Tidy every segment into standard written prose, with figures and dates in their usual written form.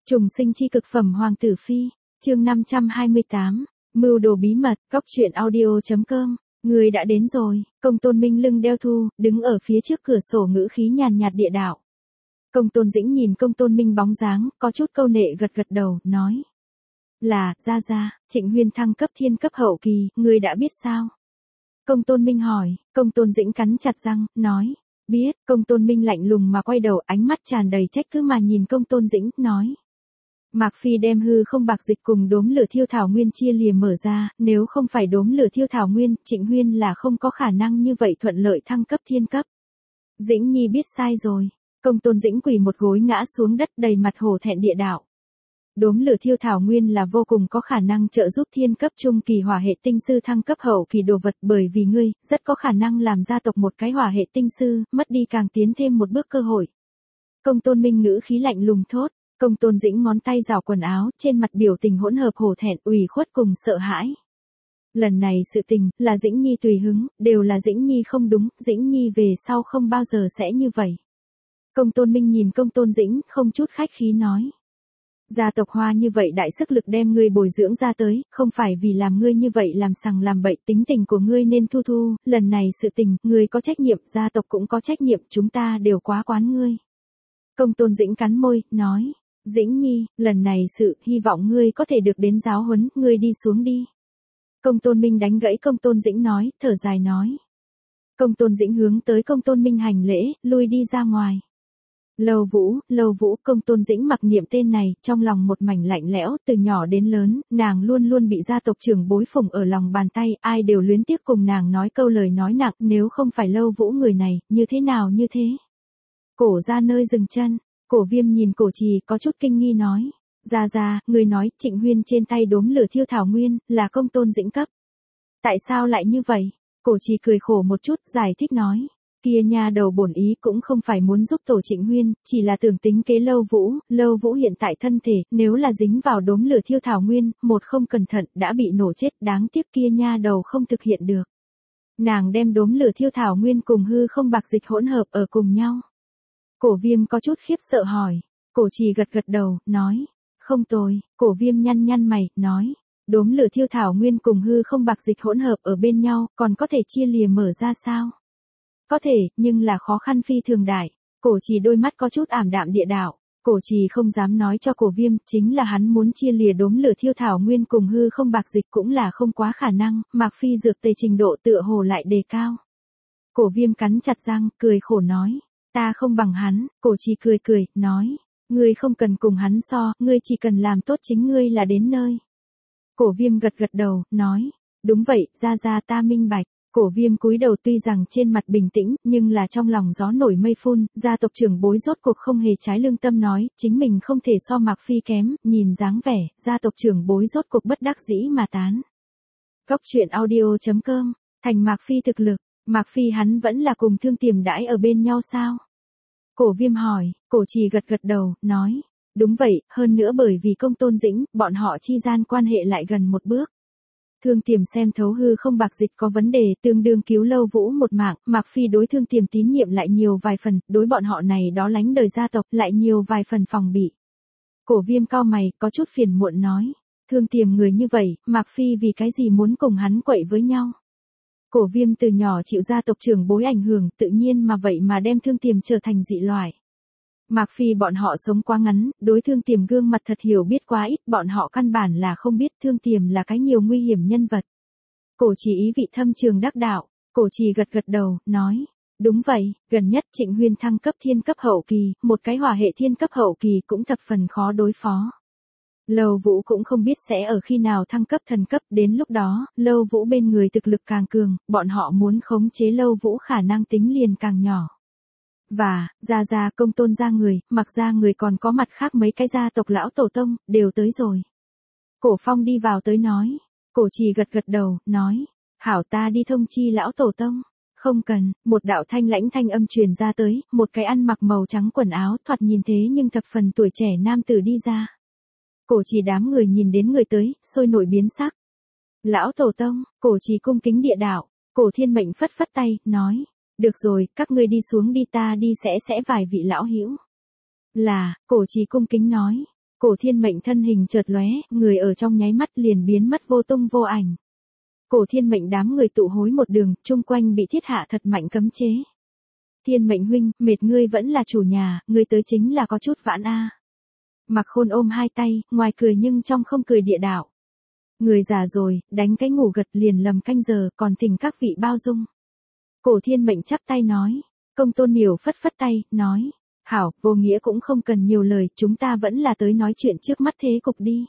Trùng sinh chi cực phẩm Hoàng tử phi, chương 528, mưu đồ bí mật, góc truyện audio.com, người đã đến rồi. Công Tôn Minh lưng đeo thu, đứng ở phía trước cửa sổ ngữ khí nhàn nhạt địa đạo. Công Tôn Dĩnh nhìn Công Tôn Minh bóng dáng, có chút câu nệ gật gật đầu, nói. Là, ra, Trịnh Huyên thăng cấp thiên cấp hậu kỳ, người đã biết sao? Công Tôn Minh hỏi, Công Tôn Dĩnh cắn chặt răng, nói. Biết. Công Tôn Minh lạnh lùng mà quay đầu, ánh mắt tràn đầy trách cứ mà nhìn Công Tôn Dĩnh, nói. Mạc Phi đem hư không bạc dịch cùng đốm lửa thiêu thảo nguyên chia lìa mở ra, nếu không phải đốm lửa thiêu thảo nguyên, Trịnh Huyên là không có khả năng như vậy thuận lợi thăng cấp thiên cấp. Dĩnh Nhi biết sai rồi. Công Tôn Dĩnh quỳ một gối ngã xuống đất đầy mặt hổ thẹn địa đạo. Đốm lửa thiêu thảo nguyên là vô cùng có khả năng trợ giúp thiên cấp trung kỳ hỏa hệ tinh sư thăng cấp hậu kỳ đồ vật, bởi vì ngươi, rất có khả năng làm gia tộc một cái hỏa hệ tinh sư, mất đi càng tiến thêm một bước cơ hội. Công Tôn Minh ngữ khí lạnh lùng thốt. Công Tôn Dĩnh ngón tay rảo quần áo, trên mặt biểu tình hỗn hợp hổ thẹn, ủy khuất cùng sợ hãi. Lần này sự tình, là Dĩnh Nhi tùy hứng, đều là Dĩnh Nhi không đúng, Dĩnh Nhi về sau không bao giờ sẽ như vậy. Công Tôn Minh nhìn Công Tôn Dĩnh, không chút khách khí nói. Gia tộc Hoa như vậy đại sức lực đem ngươi bồi dưỡng ra tới, không phải vì làm ngươi như vậy làm sằng làm bậy, tính tình của ngươi nên thu, lần này sự tình, ngươi có trách nhiệm, gia tộc cũng có trách nhiệm, chúng ta đều quá quán ngươi. Công Tôn Dĩnh cắn môi, nói. Dĩnh Nhi, lần này sự, hy vọng ngươi có thể được đến giáo huấn, ngươi đi xuống đi. Công Tôn Minh đánh gãy Công Tôn Dĩnh nói, thở dài nói. Công Tôn Dĩnh hướng tới Công Tôn Minh hành lễ, lui đi ra ngoài. Lâu Vũ, Công Tôn Dĩnh mặc niệm tên này, trong lòng một mảnh lạnh lẽo, từ nhỏ đến lớn, nàng luôn luôn bị gia tộc trưởng bối phụng ở lòng bàn tay, ai đều luyến tiếc cùng nàng nói câu lời nói nặng, nếu không phải Lâu Vũ người này, như thế nào như thế. Cổ ra nơi dừng chân. Cổ Viêm nhìn Cổ Trì có chút kinh nghi nói. Ra, người nói Trịnh Huyên trên tay đốm lửa thiêu thảo nguyên, là Công Tôn Dĩnh cấp. Tại sao lại như vậy? Cổ Trì cười khổ một chút, giải thích nói. Kia nha đầu bổn ý cũng không phải muốn giúp tổ Trịnh Huyên, chỉ là tưởng tính kế Lâu Vũ hiện tại thân thể, nếu là dính vào đốm lửa thiêu thảo nguyên, một không cẩn thận, đã bị nổ chết, đáng tiếc kia nha đầu không thực hiện được. Nàng đem đốm lửa thiêu thảo nguyên cùng hư không bạc dịch hỗn hợp ở cùng nhau. Cổ Viêm có chút khiếp sợ hỏi. Cổ Trì gật đầu, nói. Không tồi. Cổ Viêm nhăn mày, nói. Đốm lửa thiêu thảo nguyên cùng hư không bạc dịch hỗn hợp ở bên nhau, còn có thể chia lìa mở ra sao? Có thể, nhưng là khó khăn phi thường đại. Cổ Trì đôi mắt có chút ảm đạm địa đạo. Cổ Trì không dám nói cho Cổ Viêm, chính là hắn muốn chia lìa đốm lửa thiêu thảo nguyên cùng hư không bạc dịch cũng là không quá khả năng, Mạc Phi dược tề trình độ tựa hồ lại đề cao. Cổ Viêm cắn chặt răng, cười khổ nói. Ta không bằng hắn. Cổ Trì cười, nói. Ngươi không cần cùng hắn so, ngươi chỉ cần làm tốt chính ngươi là đến nơi. Cổ Viêm gật đầu, nói. Đúng vậy, ra ta minh bạch. Cổ Viêm cúi đầu tuy rằng trên mặt bình tĩnh, nhưng là trong lòng gió nổi mây phun, gia tộc trưởng bối rốt cuộc không hề trái lương tâm nói, chính mình không thể so Mạc Phi kém, nhìn dáng vẻ, gia tộc trưởng bối rốt cuộc bất đắc dĩ mà tán. Góc truyện audio.com, thành Mạc Phi thực lực. Mạc Phi hắn vẫn là cùng Thương Tiềm đãi ở bên nhau sao? Cổ Viêm hỏi. Cổ Trì gật đầu, nói. Đúng vậy, hơn nữa bởi vì Công Tôn Dĩnh, bọn họ chi gian quan hệ lại gần một bước. Thương Tiềm xem thấu hư không bạc dịch có vấn đề, tương đương cứu Lâu Vũ một mạng, Mạc Phi đối Thương Tiềm tín nhiệm lại nhiều vài phần, đối bọn họ này đó lánh đời gia tộc lại nhiều vài phần phòng bị. Cổ Viêm cau mày, có chút phiền muộn nói. Thương Tiềm người như vậy, Mạc Phi vì cái gì muốn cùng hắn quậy với nhau? Cổ Viêm từ nhỏ chịu gia tộc trưởng bối ảnh hưởng, tự nhiên mà vậy mà đem Thương Tiềm trở thành dị loại. Mạc Phi bọn họ sống quá ngắn, đối Thương Tiềm gương mặt thật hiểu biết quá ít, bọn họ căn bản là không biết Thương Tiềm là cái nhiều nguy hiểm nhân vật. Cổ Trì ý vị thâm trường đắc đạo. Cổ Trì gật đầu, nói. Đúng vậy, gần nhất Trịnh Huyên thăng cấp thiên cấp hậu kỳ, một cái hỏa hệ thiên cấp hậu kỳ cũng thập phần khó đối phó. Lâu Vũ cũng không biết sẽ ở khi nào thăng cấp thần cấp, đến lúc đó, Lâu Vũ bên người thực lực càng cường, bọn họ muốn khống chế Lâu Vũ khả năng tính liền càng nhỏ. Và, ra Công Tôn gia người, Mặc gia người còn có mặt khác mấy cái gia tộc lão tổ tông, đều tới rồi. Cổ Phong đi vào tới nói. Cổ Trì gật đầu, nói. Hảo ta đi thông chi lão tổ tông. Không cần, một đạo thanh lãnh thanh âm truyền ra tới, một cái ăn mặc màu trắng quần áo thoạt nhìn thế nhưng thập phần tuổi trẻ nam tử đi ra. Cổ Trì đám người nhìn đến người tới, sôi nổi biến sắc. Lão tổ tông, Cổ Trì cung kính địa đạo. Cổ Thiên Mệnh phất tay, nói. Được rồi, các ngươi đi xuống đi, ta đi sẽ vài vị lão hữu. Là, Cổ Trì cung kính nói. Cổ Thiên Mệnh thân hình chợt lóe, người ở trong nháy mắt liền biến mất vô tung vô ảnh. Cổ Thiên Mệnh đám người tụ hối một đường, chung quanh bị thiết hạ thật mạnh cấm chế. Thiên Mệnh huynh, mệt ngươi vẫn là chủ nhà, ngươi tới chính là có chút vãn a. Mạc Khôn ôm hai tay, ngoài cười nhưng trong không cười địa đạo. Người già rồi, đánh cái ngủ gật liền lầm canh giờ, còn thỉnh các vị bao dung. Cổ Thiên Mệnh chắp tay nói. Công Tôn Miểu phất phất tay, nói. Hảo, vô nghĩa cũng không cần nhiều lời, chúng ta vẫn là tới nói chuyện trước mắt thế cục đi.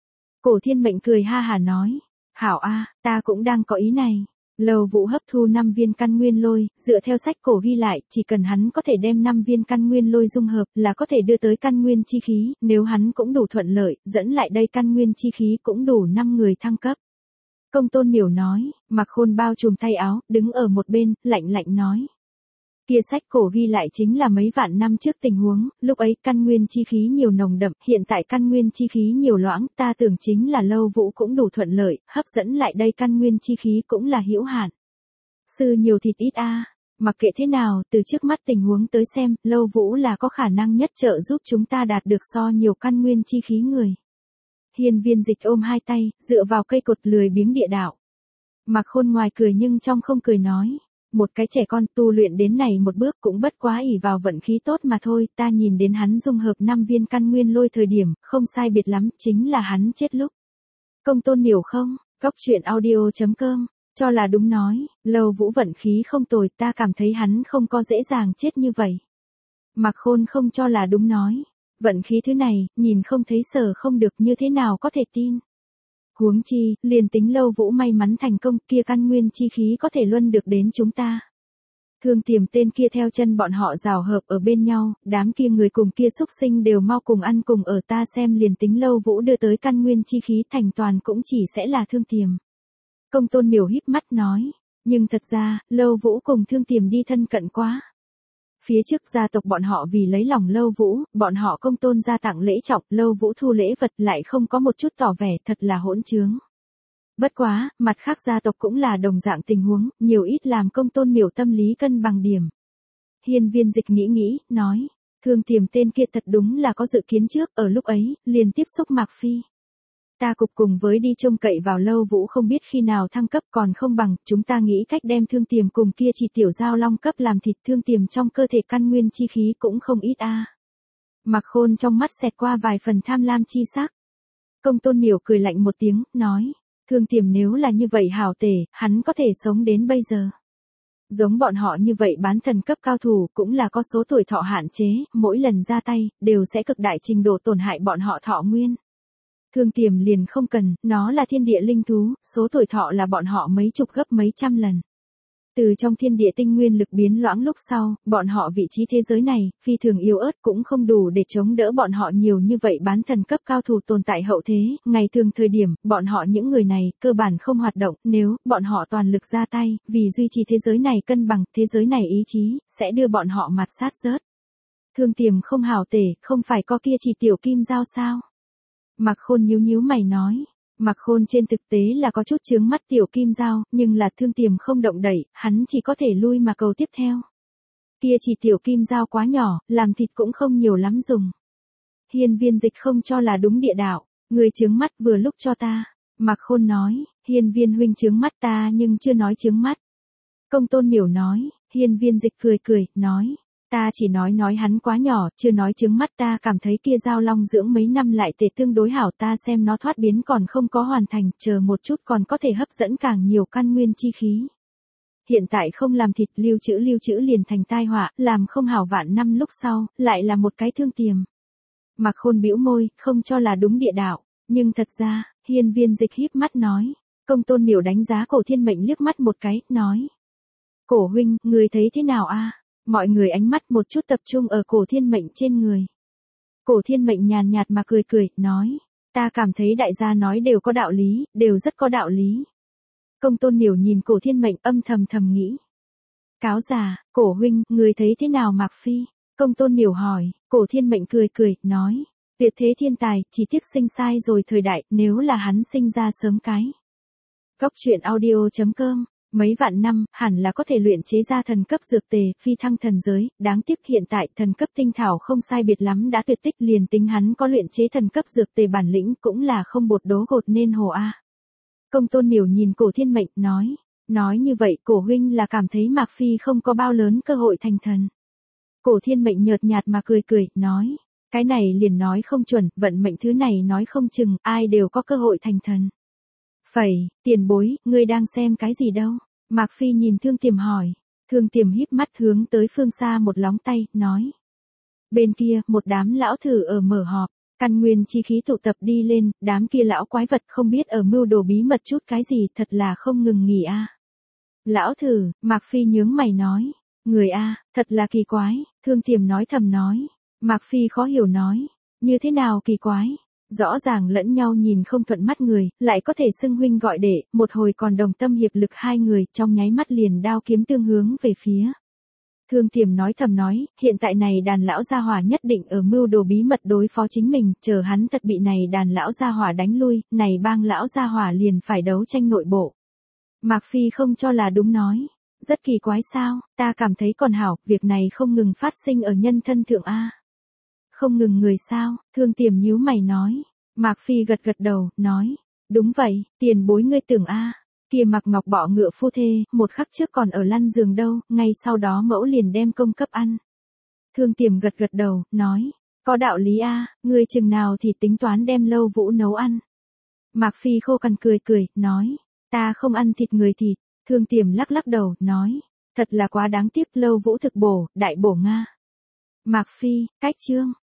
Cổ Thiên Mệnh cười ha hà nói. Hảo a, ta cũng đang có ý này. Lầu Vũ hấp thu 5 viên căn nguyên lôi, dựa theo sách cổ ghi lại, chỉ cần hắn có thể đem 5 viên căn nguyên lôi dung hợp là có thể đưa tới căn nguyên chi khí, nếu hắn cũng đủ thuận lợi, dẫn lại đây căn nguyên chi khí cũng đủ 5 người thăng cấp. Công Tôn Miểu nói, Mạc Khôn bao trùm tay áo, đứng ở một bên, lạnh lạnh nói. Kia sách cổ ghi lại chính là mấy vạn năm trước tình huống, lúc ấy căn nguyên chi khí nhiều nồng đậm, hiện tại căn nguyên chi khí nhiều loãng, ta tưởng chính là Lâu Vũ cũng đủ thuận lợi, hấp dẫn lại đây căn nguyên chi khí cũng là hữu hạn. Sư nhiều thịt ít a, mặc kệ thế nào, từ trước mắt tình huống tới xem, Lâu Vũ là có khả năng nhất trợ giúp chúng ta đạt được so nhiều căn nguyên chi khí người. Hiên Viên Dịch ôm hai tay, dựa vào cây cột lười biếng địa đạo. Mạc Khôn ngoài cười nhưng trong không cười nói. Một cái trẻ con tu luyện đến này một bước cũng bất quá ỷ vào vận khí tốt mà thôi, ta nhìn đến hắn dung hợp 5 viên căn nguyên lôi thời điểm, không sai biệt lắm, chính là hắn chết lúc. Công Tôn Miểu không, Cóc Truyện Audio.com, cho là đúng nói, Lâu Vũ vận khí không tồi, ta cảm thấy hắn không có dễ dàng chết như vậy. Mạc Khôn không cho là đúng nói, vận khí thứ này, nhìn không thấy sờ không được như thế nào có thể tin. Huống chi, liền tính Lâu Vũ may mắn thành công, kia căn nguyên chi khí có thể luân được đến chúng ta. Thương Tiềm tên kia theo chân bọn họ rào hợp ở bên nhau, đám kia người cùng kia xúc sinh đều mau cùng ăn cùng ở, ta xem liền tính Lâu Vũ đưa tới căn nguyên chi khí thành toàn cũng chỉ sẽ là Thương Tiềm. Công Tôn Miểu híp mắt nói, nhưng thật ra, Lâu Vũ cùng Thương Tiềm đi thân cận quá. Phía trước gia tộc bọn họ vì lấy lòng Lâu Vũ, bọn họ Công Tôn gia tặng lễ trọng, Lâu Vũ thu lễ vật lại không có một chút tỏ vẻ, thật là hỗn trướng. Bất quá, mặt khác gia tộc cũng là đồng dạng tình huống, nhiều ít làm Công Tôn Miểu tâm lý cân bằng điểm. Hiên Viên Dịch nghĩ, nói, Thương Tiềm tên kia thật đúng là có dự kiến trước, ở lúc ấy, liền tiếp xúc Mạc Phi. Ta cục cùng với đi trông cậy vào Lâu Vũ không biết khi nào thăng cấp còn không bằng, chúng ta nghĩ cách đem Thương Tiềm cùng kia chỉ tiểu giao long cấp làm thịt, Thương Tiềm trong cơ thể căn nguyên chi khí cũng không ít a. Mạc Khôn trong mắt xẹt qua vài phần tham lam chi sắc. Công Tôn Miểu cười lạnh một tiếng, nói, Thương Tiềm nếu là như vậy hảo tể, hắn có thể sống đến bây giờ. Giống bọn họ như vậy bán thần cấp cao thủ cũng là có số tuổi thọ hạn chế, mỗi lần ra tay, đều sẽ cực đại trình độ tổn hại bọn họ thọ nguyên. Thương Tiềm liền không cần, nó là thiên địa linh thú, số tuổi thọ là bọn họ mấy chục gấp mấy trăm lần. Từ trong thiên địa tinh nguyên lực biến loãng lúc sau, bọn họ vị trí thế giới này, phi thường yếu ớt cũng không đủ để chống đỡ bọn họ nhiều như vậy bán thần cấp cao thủ tồn tại hậu thế, ngày thường thời điểm, bọn họ những người này, cơ bản không hoạt động, nếu, bọn họ toàn lực ra tay, vì duy trì thế giới này cân bằng, thế giới này ý chí, sẽ đưa bọn họ mặt sát rớt. Thương Tiềm không hảo tể, không phải có kia chỉ tiểu kim giao sao? Mạc Khôn nhíu mày nói. Mạc Khôn trên thực tế là có chút chướng mắt tiểu kim giao, nhưng là Thương Tiềm không động đẩy, hắn chỉ có thể lui mà cầu tiếp theo. Kia chỉ tiểu kim giao quá nhỏ, làm thịt cũng không nhiều lắm dùng. Hiên Viên Dịch không cho là đúng địa đạo, người chướng mắt vừa lúc cho ta. Mạc Khôn nói, Hiên Viên huynh chướng mắt ta nhưng chưa nói chướng mắt. Công Tôn Miểu nói, Hiên Viên Dịch cười, nói. Ta chỉ nói hắn quá nhỏ, chưa nói chướng mắt, ta cảm thấy kia giao long dưỡng mấy năm lại tệ tương đối hảo, ta xem nó thoát biến còn không có hoàn thành, chờ một chút còn có thể hấp dẫn càng nhiều căn nguyên chi khí. Hiện tại không làm thịt lưu trữ liền thành tai họa, làm không hảo vạn năm lúc sau, lại là một cái Thương Tiềm. Mạc Khôn bĩu môi, không cho là đúng địa đạo, nhưng thật ra, Hiên Viên Dịch híp mắt nói, Công Tôn Miểu đánh giá Cổ Thiên Mệnh liếc mắt một cái, nói. Cổ huynh, người thấy thế nào a? Mọi người ánh mắt một chút tập trung ở Cổ Thiên Mệnh trên người. Cổ Thiên Mệnh nhàn nhạt mà cười, nói. Ta cảm thấy đại gia nói đều có đạo lý, đều rất có đạo lý. Công Tôn Miểu nhìn Cổ Thiên Mệnh âm thầm nghĩ. Cáo già, Cổ huynh, người thấy thế nào Mạc Phi? Công Tôn Miểu hỏi, Cổ Thiên Mệnh cười, nói. Tuyệt thế thiên tài, chỉ tiếc sinh sai rồi thời đại, nếu là hắn sinh ra sớm cái. Cóc Truyện Audio.com Mấy vạn năm, hẳn là có thể luyện chế ra thần cấp dược tề, phi thăng thần giới, đáng tiếc hiện tại thần cấp tinh thảo không sai biệt lắm đã tuyệt tích, liền tính hắn có luyện chế thần cấp dược tề bản lĩnh cũng là không bột đố gột nên hồ a. Công tôn miểu nhìn Cổ Thiên Mệnh, nói như vậy Cổ huynh là cảm thấy Mạc Phi không có bao lớn cơ hội thành thần. Cổ Thiên Mệnh nhợt nhạt mà cười, nói, cái này liền nói không chuẩn, vận mệnh thứ này nói không chừng, ai đều có cơ hội thành thần. Phẩy, tiền bối, ngươi đang xem cái gì đâu? Mạc Phi nhìn Thương Tiềm hỏi. Thương Tiềm híp mắt hướng tới phương xa một lóng tay, nói. Bên kia, một đám lão thử ở mở họp, căn nguyên chi khí tụ tập đi lên, đám kia lão quái vật không biết ở mưu đồ bí mật chút cái gì, thật là không ngừng nghỉ a. Lão thử, Mạc Phi nhướng mày nói. Người a, thật là kỳ quái, Thương Tiềm nói thầm nói. Mạc Phi khó hiểu nói. Như thế nào kỳ quái? Rõ ràng lẫn nhau nhìn không thuận mắt người, lại có thể xưng huynh gọi đệ, một hồi còn đồng tâm hiệp lực hai người, trong nháy mắt liền đao kiếm tương hướng về phía. Thương Tiềm nói thầm nói, hiện tại này đàn lão gia hỏa nhất định ở mưu đồ bí mật đối phó chính mình, chờ hắn thật bị này đàn lão gia hỏa đánh lui, này bang lão gia hỏa liền phải đấu tranh nội bộ. Mạc Phi không cho là đúng nói, rất kỳ quái sao, ta cảm thấy còn hảo, việc này không ngừng phát sinh ở nhân thân thượng a. Không ngừng người sao, Thương Tiềm nhíu mày nói. Mạc Phi gật đầu, nói. Đúng vậy, tiền bối ngươi tưởng a, kia Mạc Ngọc bọ ngựa phu thê, một khắc trước còn ở lăn giường đâu, ngay sau đó mẫu liền đem công cấp ăn. Thương Tiềm gật đầu, nói. Có đạo lý a, ngươi chừng nào thì tính toán đem Lâu Vũ nấu ăn. Mạc Phi khô cằn cười, nói. Ta không ăn thịt người thịt. Thương Tiềm lắc đầu, nói. Thật là quá đáng tiếc, Lâu Vũ thực bổ, đại bổ Nga. Mạc Phi, cách chương.